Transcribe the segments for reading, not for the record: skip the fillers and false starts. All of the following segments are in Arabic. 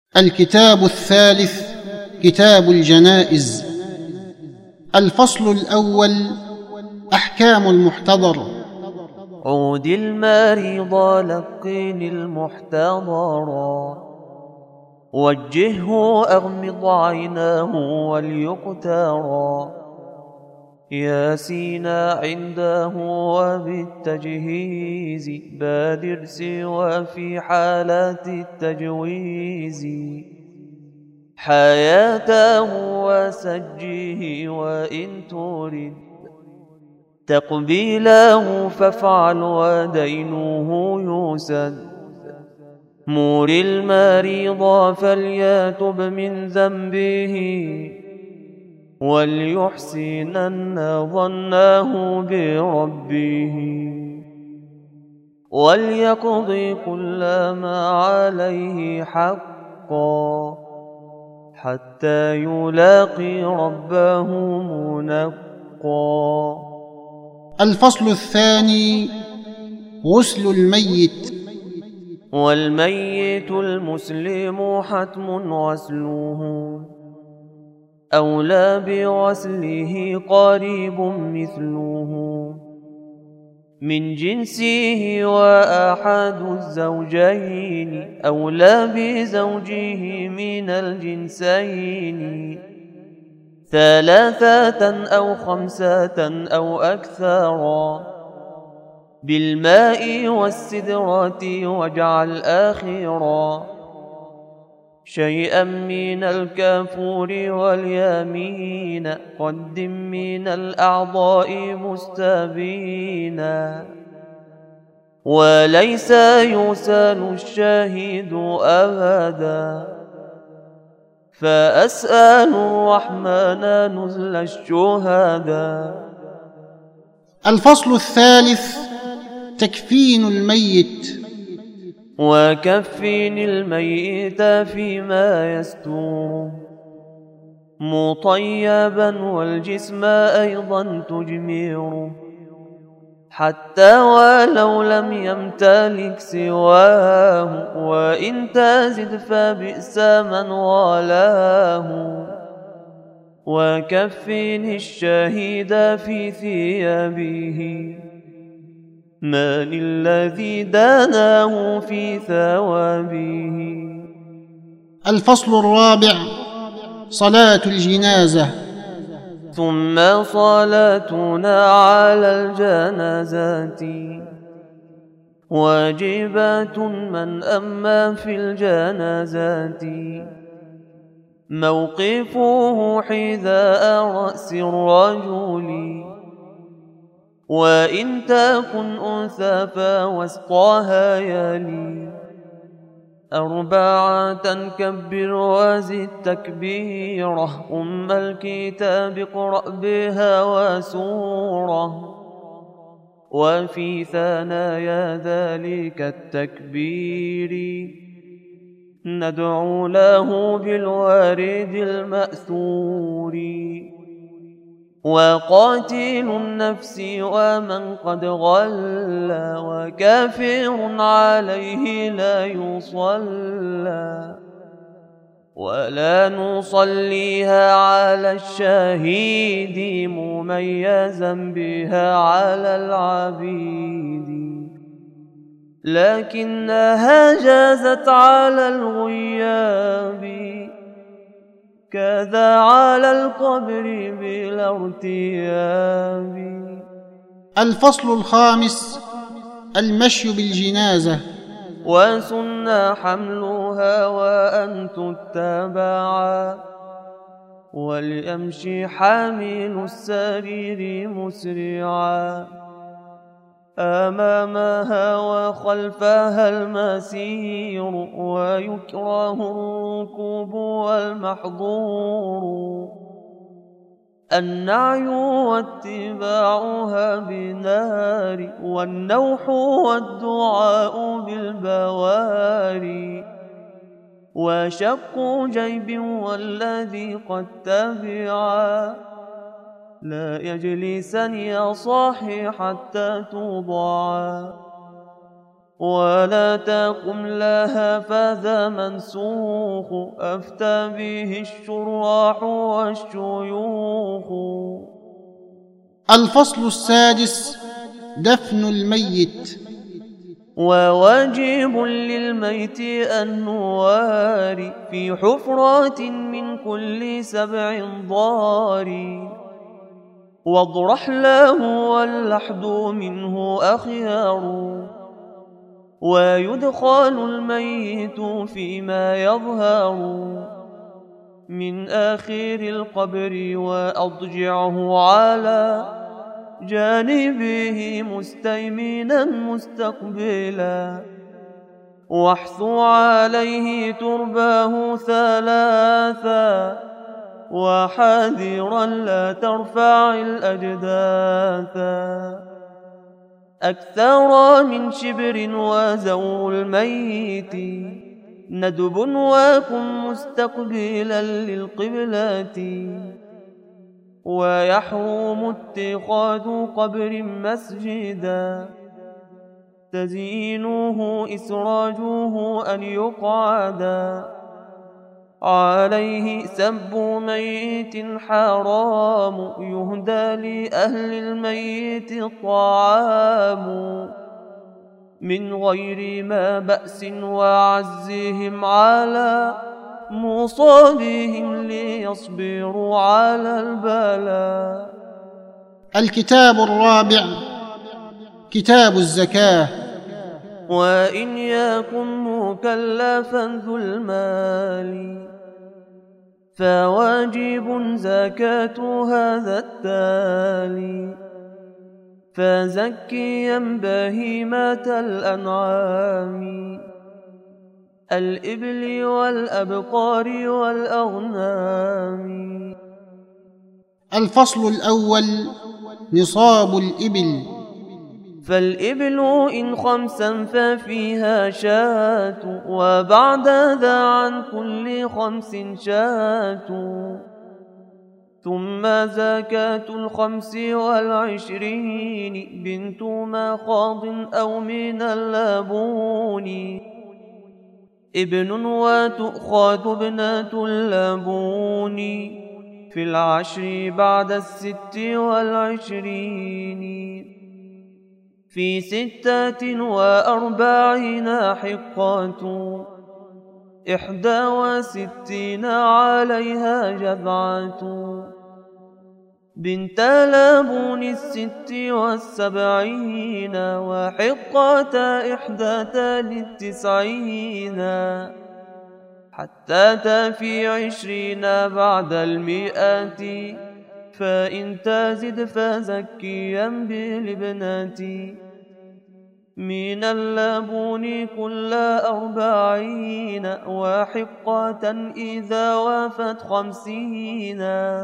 الكتاب الثالث كتاب الجنائز. الفصل الأول: أحكام المحتضر. عود المريض لقين المحتضرا، وجهه أغمض عيناه وليقترا، ياسينا عنده وبالتجهيز بادر سوى في حالات التجويز، حياته وسجيه وإن تريد تقبيله فافعل ودينه يسد، مور المريض فليتب من ذنبه وليحسنن ظنه بربه، وليقضي كل ما عليه حقا حتى يلاقي ربه منقا. الفصل الثاني: غسل الميت. والميت المسلم حتم غسله، أولى بغسله قريب مثله، من جنسه وأحد الزوجين أولى بزوجه من الجنسين، ثلاثة أو خمسة أو أكثرا، بالماء والسدرة واجعل آخرا، شيئا من الكافور واليمين قدم من الأعضاء مستبينا، وليس يسال الشاهد أبدا، فأسأل الرحمن نزل الشهداء. الفصل الثالث: تكفين الميت. وكفن الميت فيما يستور مطيبا والجسم أيضا تجمير، حتى ولو لم يمتلك سواه، وإن تزد فبئس من والاه، وكفن الشهيد في ثيابه، من الذي داناه في ثوابه. الفصل الرابع: صلاة الجنازة. ثم صلاتنا على الجنازات واجبات من أما في الجنازات، موقفه حذاء رأس الرجل، وإن تكن أنثى فوسطها يلي، أربعة كبر وزد تكبيره، أم الكتاب اقرأ بها وسورة، وفي ثنايا ذلك التكبير ندعو له بالوارد المأثور، وقاتل النفس ومن قد غلى، وكافر عليه لا يصلى، ولا نصليها على الشهيد مميزا بها على العبيد، لكنها جازت على الغياب كذا على القبر بلا ارتياب. الفصل الخامس: المشي بالجنازة. وسن حملها وأن تتبعا، وليمشي حامل السرير مسرعا، أمامها وخلفها المسير، ويكره الركوب والمحظور، النعي واتباعها بنار، والنوح والدعاء بالبواري، وشق جيب والذي قد تبعا، لا يجلسن يا صاحي حتى توضعا، ولا تقم لها فذا منسوخ أفتى به الشراح والشيوخ. الفصل السادس: دفن الميت. وواجب للميت أن نواري في حفرات من كل 7 ضار، واضرح له واللحد منه أخيار، ويدخل الميت فيما يظهر من آخر القبر، وأضجعه على جانبه مستيمنا مستقبلا، واحث عليه ترباه 3 وحاذرا لا ترفع الأجداثا، أكثر من شبر وزور الميت ندب، وكن مستقبلا للقبلة، ويحرم اتخاذ قبر مسجدا، تزيينه إسراجه أن يقعدا، عليه سب ميت حرام، يهدى لأهل الميت الطعام، من غير ما بأس وعزهم على مصابهم ليصبروا على البلاء. الكتاب الرابع: كتاب الزكاة. وإن يكن مكلفا ذو المال فواجب زكاة هذا التالي، فزكيا بهيمة الأنعام، الإبل والأبقار والأغنام. الفصل الأول: نصاب الإبل. فالإبل إن 5 ففيها شاة، وبعد ذا عن كل 5 شاة، ثم زكاة 25 بنت مخاض أو من اللبون، ابن وتؤخذ ابنة اللبون في 10 بعد 26. في 46 حقة 61 عليها جذعة، بنت لبون 76 وحقة 91 حتى تفي 20 بعد 100، فإن تزد فزكيا بالابنة، من اللبون كل 40 وحقة إذا وافت 50.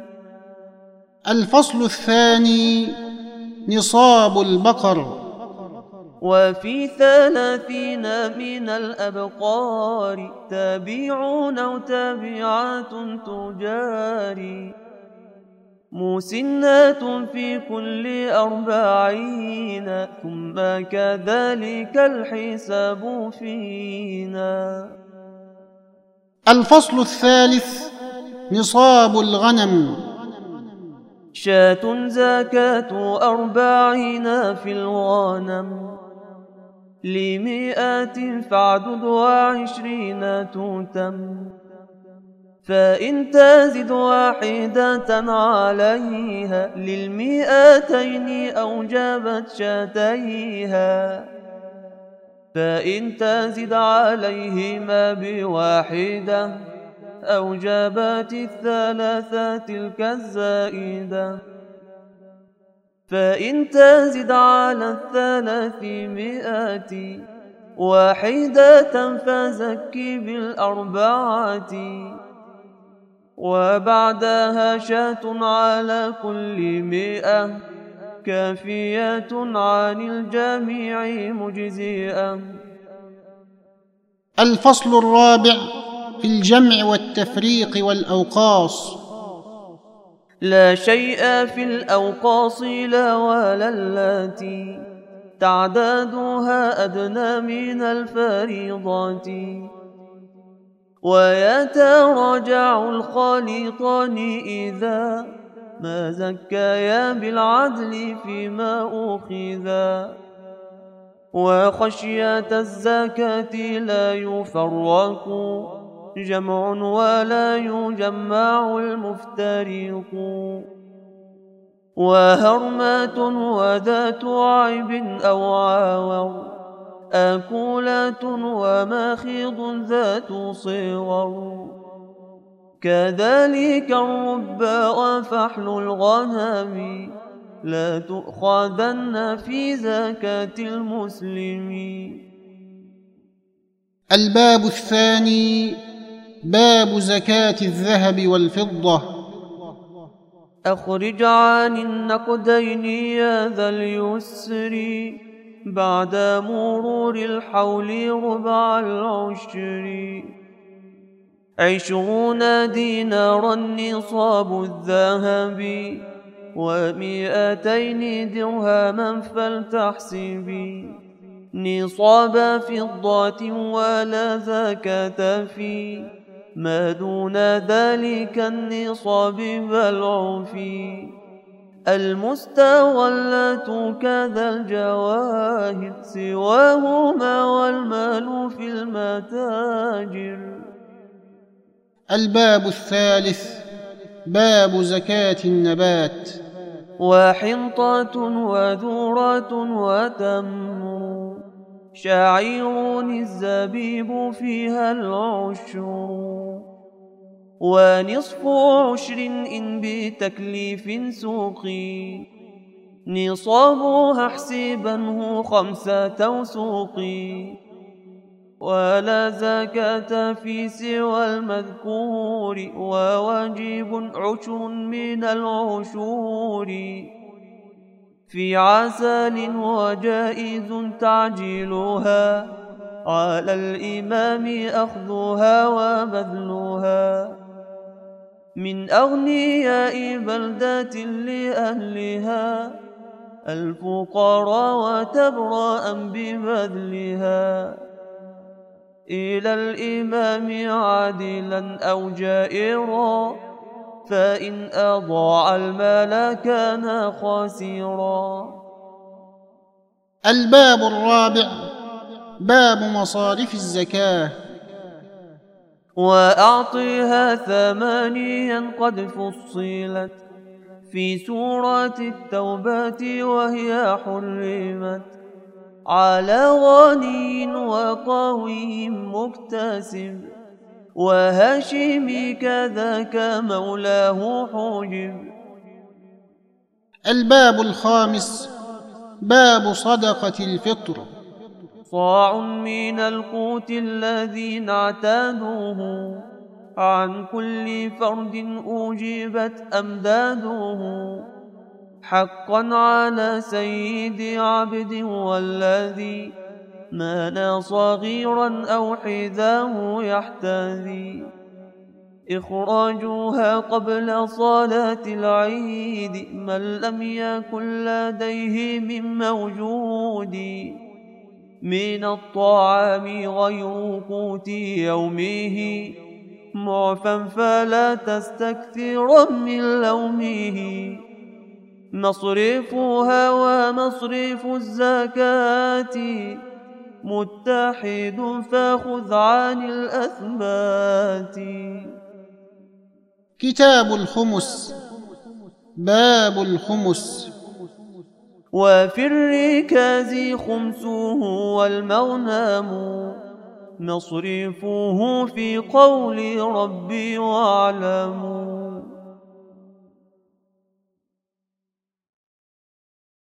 الفصل الثاني: نصاب البقر. وفي 30 من الأبقار تابعون أو تابعات تجاري، مسنات في كل 40 ثم كذلك الحساب فينا. الفصل الثالث: نصاب الغنم. شاة زكاة 40 في الغنم، ل100 فاعدد 20 تتم، فإن تزد 1 عليها لل200 أوجبت شاتيها، فإن تزد عليهما ب1 أوجبت 3 تلك الزائدة، فإن تزد على 300 1 فزكي بال4، وبعدها شاة على كل 100 كافية عن الجميع مجزئة. الفصل الرابع: في الجمع والتفريق والأوقاص. لا شيء في الأوقاص لا ولا اللاتي تعدادها أدنى من الفريضات، ويتراجع الخليطان إذا ما زكايا بالعدل فيما أخذا. وخشية الزكاة لا يفرق جمع ولا يجمع المفترق، وهرمات وذات عيب أو عاور، آكولات وماخض ذات صور، كذلك الربا وفحل الغنم لا تؤخذن في زكاة المسلم. الباب الثاني باب زكاة الذهب والفضة. أخرج عن النقدين يا ذا اليسر بعد مرور الحول ربع العشر، 20 دينارا نصاب الذهب، و200 درهما فلتحسبي، نصاب فضة ولا زكاة في ما دون ذلك النصاب بل عفي. المستولة كذا الجواهر سواهما والمال في المتاجر. الباب الثالث باب زكاة النبات. وحنطة وذرة وتمر، شعير الزبيب فيها العشر، ونصف عشر إن بتكليف سوقي، نصابها احسبنه 5 وسوقي. ولا زكاة في سوى المذكور، وواجب 10 من العشور، في عسل وجائز تعجيلها، على الإمام أخذها وبذلها، من أغنياء بلدة لأهلها، الفقراء وتبرأ ببذلها، إلى الإمام عادلا أو جائرا، فإن أضاع المال كان خاسرا. الباب الرابع باب مصارف الزكاة. وأعطيها 8 قد فصلت في سورة التوبة، وهي حرمت على غني وقوي مكتسب، وهاشم كذاك مولاه حجب. الباب الخامس باب صدقة الفطر. صاع من القوت الذي اعتادوه، عن كل فرد أوجبت أمداده، حقا على سيد عبد والذي مانى صغيرا أو حذاه يحتذي، إخراجها قبل صلاة العيد من لم يكن لديه من موجود، من الطعام غير قوت يومه، معفا فلا تستكثر من لومه، مصرفها ومصرف الزكاة متحد، فخذ عن الأثبات. كتاب الخمس. باب الخمس. وفي الركاز خمسه والمغنم، مصرفه في قول ربي واعلموا.